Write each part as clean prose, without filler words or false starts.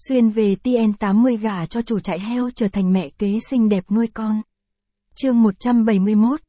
Xuyên về TN80 gả cho chủ trại heo trở thành mẹ kế xinh đẹp nuôi con. Chương 171,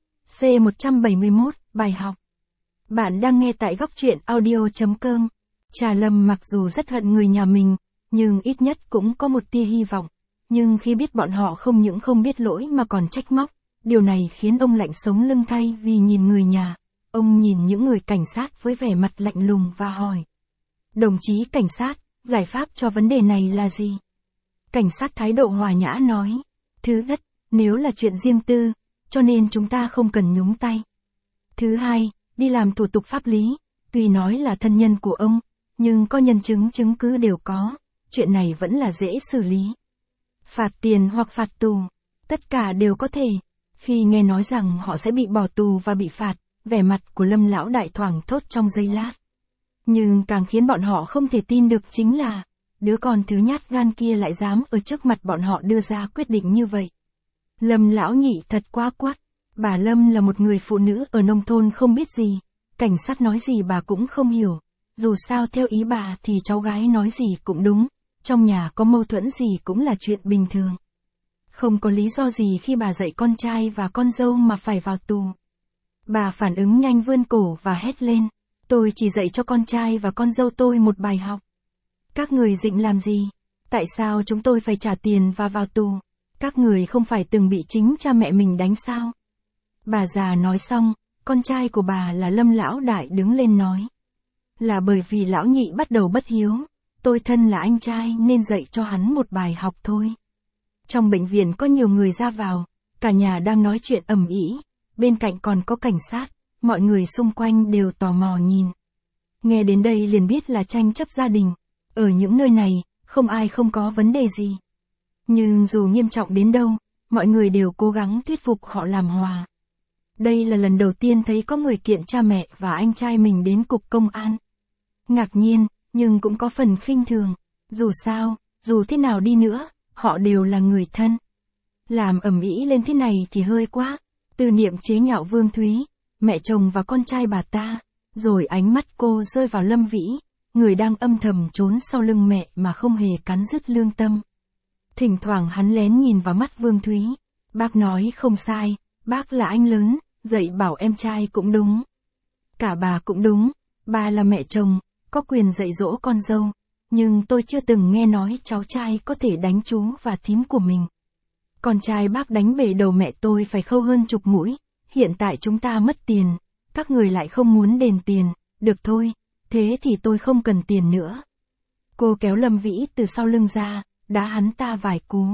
C171, bài học. Bạn đang nghe tại góc truyện audio.com. Trà Lâm mặc dù rất hận người nhà mình, nhưng ít nhất cũng có một tia hy vọng. Nhưng khi biết bọn họ không những không biết lỗi mà còn trách móc, điều này khiến ông lạnh sống lưng thay vì nhìn người nhà. Ông nhìn những người cảnh sát với vẻ mặt lạnh lùng và hỏi. Đồng chí cảnh sát, giải pháp cho vấn đề này là gì? Cảnh sát thái độ hòa nhã nói. Thứ nhất, nếu là chuyện riêng tư, cho nên chúng ta không cần nhúng tay. Thứ hai, đi làm thủ tục pháp lý, tuy nói là thân nhân của ông, nhưng có nhân chứng chứng cứ đều có, chuyện này vẫn là dễ xử lý. Phạt tiền hoặc phạt tù, tất cả đều có thể. Khi nghe nói rằng họ sẽ bị bỏ tù và bị phạt, vẻ mặt của Lâm lão đại thoảng thốt trong giây lát. Nhưng càng khiến bọn họ không thể tin được chính là, đứa con thứ nhát gan kia lại dám ở trước mặt bọn họ đưa ra quyết định như vậy. Lâm lão nhị thật quá quắt. Bà Lâm là một người phụ nữ ở nông thôn không biết gì, cảnh sát nói gì bà cũng không hiểu. Dù sao theo ý bà thì cháu gái nói gì cũng đúng, trong nhà có mâu thuẫn gì cũng là chuyện bình thường. Không có lý do gì khi bà dạy con trai và con dâu mà phải vào tù. Bà phản ứng nhanh vươn cổ và hét lên. Tôi chỉ dạy cho con trai và con dâu tôi một bài học. Các người định làm gì? Tại sao chúng tôi phải trả tiền và vào tù? Các người không phải từng bị chính cha mẹ mình đánh sao? Bà già nói xong, con trai của bà là Lâm lão đại đứng lên nói. Là bởi vì lão nhị bắt đầu bất hiếu, tôi thân là anh trai nên dạy cho hắn một bài học thôi. Trong bệnh viện có nhiều người ra vào, cả nhà đang nói chuyện ầm ĩ, bên cạnh còn có cảnh sát, mọi người xung quanh đều tò mò nhìn. Nghe đến đây liền biết là tranh chấp gia đình, ở những nơi này, không ai không có vấn đề gì. Nhưng dù nghiêm trọng đến đâu, mọi người đều cố gắng thuyết phục họ làm hòa. Đây là lần đầu tiên thấy có người kiện cha mẹ và anh trai mình đến cục công an. Ngạc nhiên, nhưng cũng có phần khinh thường. Dù sao, dù thế nào đi nữa, họ đều là người thân. Làm ầm ĩ lên thế này thì hơi quá. Tư Niệm chế nhạo Vương Thúy, mẹ chồng và con trai bà ta, rồi ánh mắt cô rơi vào Lâm Vĩ, người đang âm thầm trốn sau lưng mẹ mà không hề cắn rứt lương tâm. Thỉnh thoảng hắn lén nhìn vào mắt Vương Thúy. Bác nói không sai, bác là anh lớn, dạy bảo em trai cũng đúng. Cả bà cũng đúng, bà là mẹ chồng, có quyền dạy dỗ con dâu, nhưng tôi chưa từng nghe nói cháu trai có thể đánh chú và thím của mình. Con trai bác đánh bể đầu mẹ tôi phải khâu hơn chục mũi, hiện tại chúng ta mất tiền, các người lại không muốn đền tiền, được thôi, thế thì tôi không cần tiền nữa. Cô kéo Lâm Vĩ từ sau lưng ra, đá hắn ta vài cú.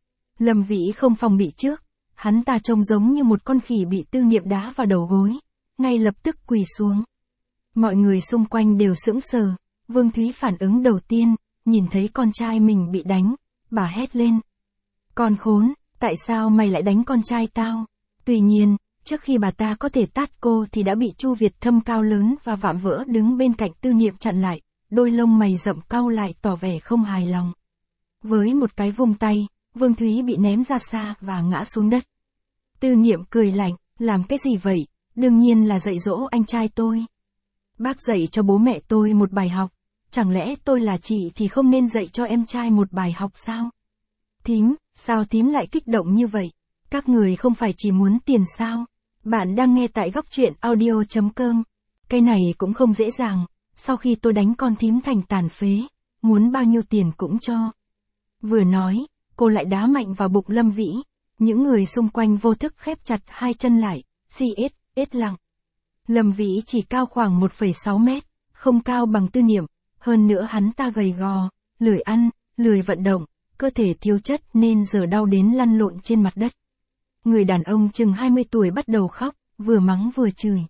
Lâm Vĩ không phòng bị trước, hắn ta trông giống như một con khỉ bị Tư Niệm đá vào đầu gối, ngay lập tức quỳ xuống. Mọi người xung quanh đều sững sờ, Vương Thúy phản ứng đầu tiên, nhìn thấy con trai mình bị đánh, bà hét lên. Con khốn, tại sao mày lại đánh con trai tao? Tuy nhiên, trước khi bà ta có thể tát cô thì đã bị Chu Việt Thâm cao lớn và vạm vỡ đứng bên cạnh Tư Niệm chặn lại, đôi lông mày rậm cau lại tỏ vẻ không hài lòng. Với một cái vung tay, Vương Thúy bị ném ra xa và ngã xuống đất. Tư Niệm cười lạnh, làm cái gì vậy? Đương nhiên là dạy dỗ anh trai tôi. Bác dạy cho bố mẹ tôi một bài học, chẳng lẽ tôi là chị thì không nên dạy cho em trai một bài học sao? Thím, sao thím lại kích động như vậy? Các người không phải chỉ muốn tiền sao? Bạn đang nghe tại góc truyện audio.com. Cái này cũng không dễ dàng, sau khi tôi đánh con thím thành tàn phế, muốn bao nhiêu tiền cũng cho. Vừa nói, cô lại đá mạnh vào bụng Lâm Vĩ, những người xung quanh vô thức khép chặt hai chân lại, chết lặng. Lâm Vĩ chỉ cao khoảng 1,6 mét, không cao bằng Tư Niệm, hơn nữa hắn ta gầy gò, lười ăn, lười vận động, cơ thể thiếu chất nên giờ đau đến lăn lộn trên mặt đất. Người đàn ông chừng 20 tuổi bắt đầu khóc, vừa mắng vừa chửi.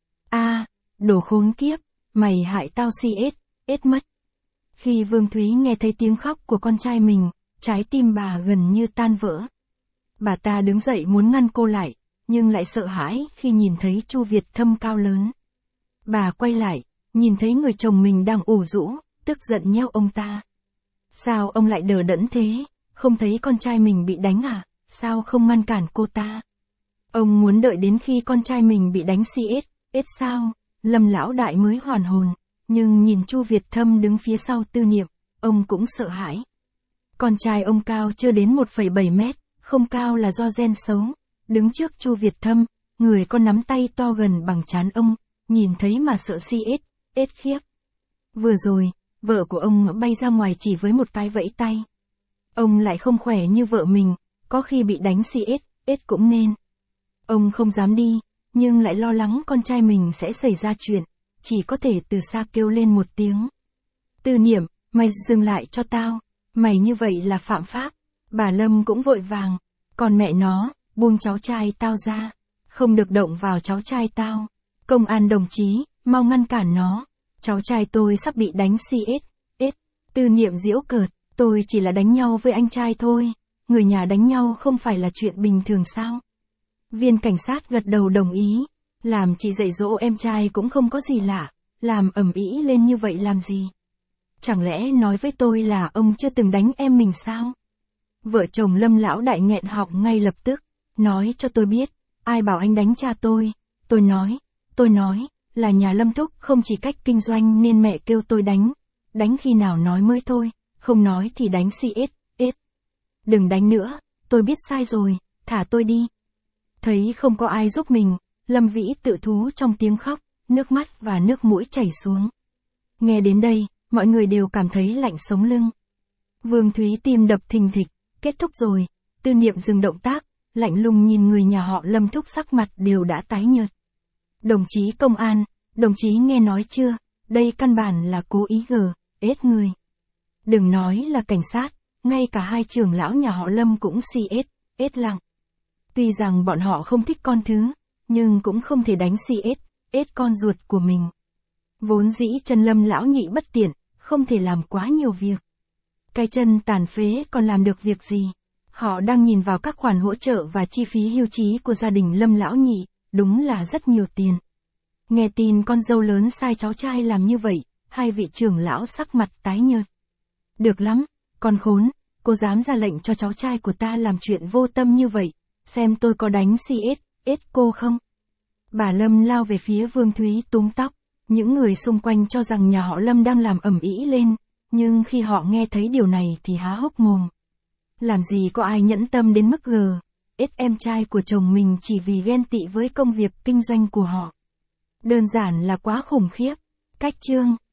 Đồ khốn kiếp, mày hại tao chết mất. Khi Vương Thúy nghe thấy tiếng khóc của con trai mình, trái tim bà gần như tan vỡ. Bà ta đứng dậy muốn ngăn cô lại, nhưng lại sợ hãi khi nhìn thấy Chu Việt Thâm cao lớn. Bà quay lại, nhìn thấy người chồng mình đang ủ rũ, tức giận nheo ông ta. Sao ông lại đờ đẫn thế, không thấy con trai mình bị đánh à, sao không ngăn cản cô ta? Ông muốn đợi đến khi con trai mình bị đánh sao? Lâm lão đại mới hoàn hồn, nhưng nhìn Chu Việt Thâm đứng phía sau Tư Niệm, ông cũng sợ hãi. Con trai ông cao chưa đến 1,7 mét, không cao là do gen xấu. Đứng trước Chu Việt Thâm, người có nắm tay to gần bằng trán ông, nhìn thấy mà sợ ếch khiếp. Vừa rồi, vợ của ông bay ra ngoài chỉ với một cái vẫy tay. Ông lại không khỏe như vợ mình, có khi bị đánh ếch cũng nên. Ông không dám đi, nhưng lại lo lắng con trai mình sẽ xảy ra chuyện, chỉ có thể từ xa kêu lên một tiếng. Tư Niệm, mày dừng lại cho tao, mày như vậy là phạm pháp. Bà Lâm cũng vội vàng, còn mẹ nó, buông cháu trai tao ra, không được động vào cháu trai tao. Công an đồng chí, mau ngăn cản nó, cháu trai tôi sắp bị đánh ếch. Tư Niệm giễu cợt, tôi chỉ là đánh nhau với anh trai thôi, người nhà đánh nhau không phải là chuyện bình thường sao? Viên cảnh sát gật đầu đồng ý, làm chị dạy dỗ em trai cũng không có gì lạ, làm ầm ĩ lên như vậy làm gì? Chẳng lẽ nói với tôi là ông chưa từng đánh em mình sao? Vợ chồng Lâm lão đại nghẹn họng ngay lập tức, nói cho tôi biết, ai bảo anh đánh cha tôi? Tôi nói, là nhà Lâm thúc không chỉ cách kinh doanh nên mẹ kêu tôi đánh khi nào nói mới thôi, không nói thì đánh ếch. Đừng đánh nữa, tôi biết sai rồi, thả tôi đi. Thấy không có ai giúp mình, Lâm Vĩ tự thú trong tiếng khóc, nước mắt và nước mũi chảy xuống. Nghe đến đây, mọi người đều cảm thấy lạnh sống lưng. Vương Thúy tim đập thình thịch, kết thúc rồi. Tư Niệm dừng động tác, lạnh lùng nhìn người nhà họ Lâm thúc, sắc mặt đều đã tái nhợt. Đồng chí công an, đồng chí nghe nói chưa, đây căn bản là cố ý ếch người. Đừng nói là cảnh sát, ngay cả hai trưởng lão nhà họ Lâm cũng ếch lặng. Tuy rằng bọn họ không thích con thứ, nhưng cũng không thể đánh ếch con ruột của mình. Vốn dĩ chân Lâm lão nhị bất tiện, không thể làm quá nhiều việc. Cái chân tàn phế còn làm được việc gì? Họ đang nhìn vào các khoản hỗ trợ và chi phí hưu trí của gia đình Lâm lão nhị, đúng là rất nhiều tiền. Nghe tin con dâu lớn sai cháu trai làm như vậy, hai vị trưởng lão sắc mặt tái nhợt. Được lắm, con khốn, cô dám ra lệnh cho cháu trai của ta làm chuyện vô tâm như vậy, xem tôi có đánh ếch cô không? Bà Lâm lao về phía Vương Thúy túm tóc, những người xung quanh cho rằng nhà họ Lâm đang làm ầm ĩ lên, nhưng khi họ nghe thấy điều này thì há hốc mồm. Làm gì có ai nhẫn tâm đến mức ếch em trai của chồng mình chỉ vì ghen tị với công việc kinh doanh của họ. Đơn giản là quá khủng khiếp. Cách chương